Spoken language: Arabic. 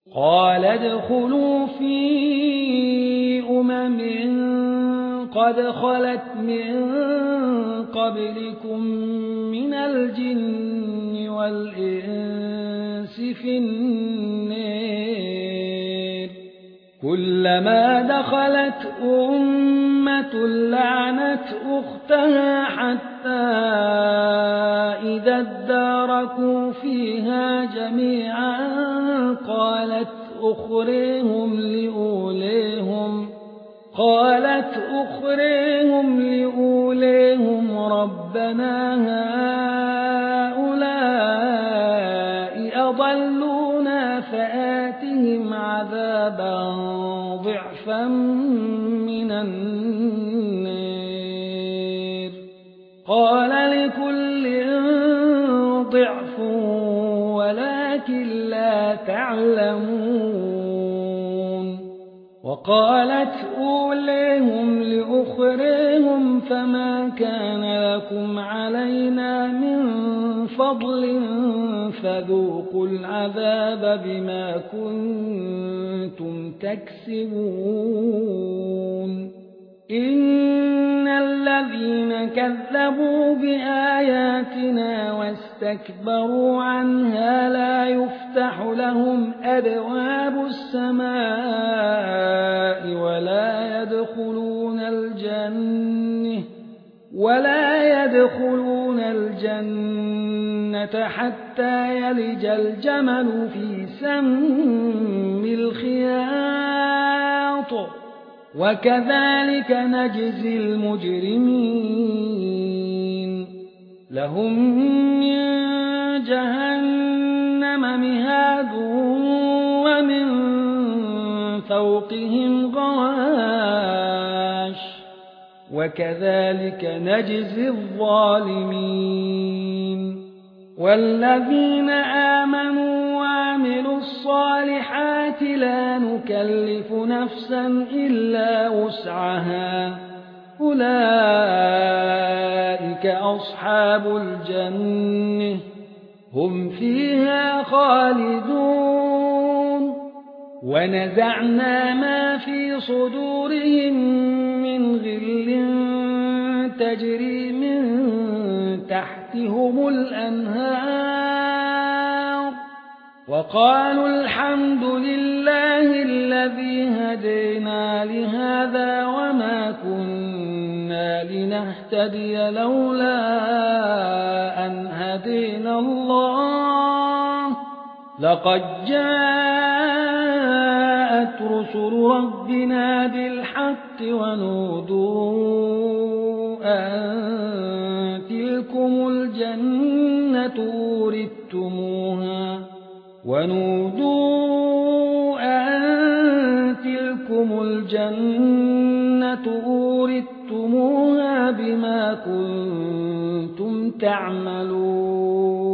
قال ادخلوا في قد خلت من قبلكم من الجن والإنس في النار كلما دخلت أمة لعنت أختها حتى إذا اداركوا فيها جميعا قالت أخريهم لأوليهم ربنا هؤلاء أضلونا فآتهم عذابا ضعفا من النار قال لكل ضعف ولكن لا تعلمون وقالت أوليهم لأخريهم فما كان لكم علينا من فضل فذوقوا العذاب بما كنتم تكسبون إن الذين كذبوا بآياتنا واستكبروا عنها لا يفتح لهم أبواب السماء ولا يدخلون الجنة حتى يلج الجمل في سم الخياط وكذلك نجزي المجرمين لهم من جهنم مهاد ومن فوقهم غواش وكذلك نجزي الظالمين والذين آمنوا وعملوا الصالحات لا نكلف نفسا إلا وسعها أولئك أصحاب الجنة هم فيها خالدون ونزعنا ما في صدورهم من غل تجري من تحتهم الأنهار وقالوا الحمد لله الذي هدينا لهذا وما كنا لنهتدي لولا أن هدينا الله لقد جاءت رسل ربنا بالحق ونودوا أن تلكم الجنة أورثتموها بما كنتم تعملون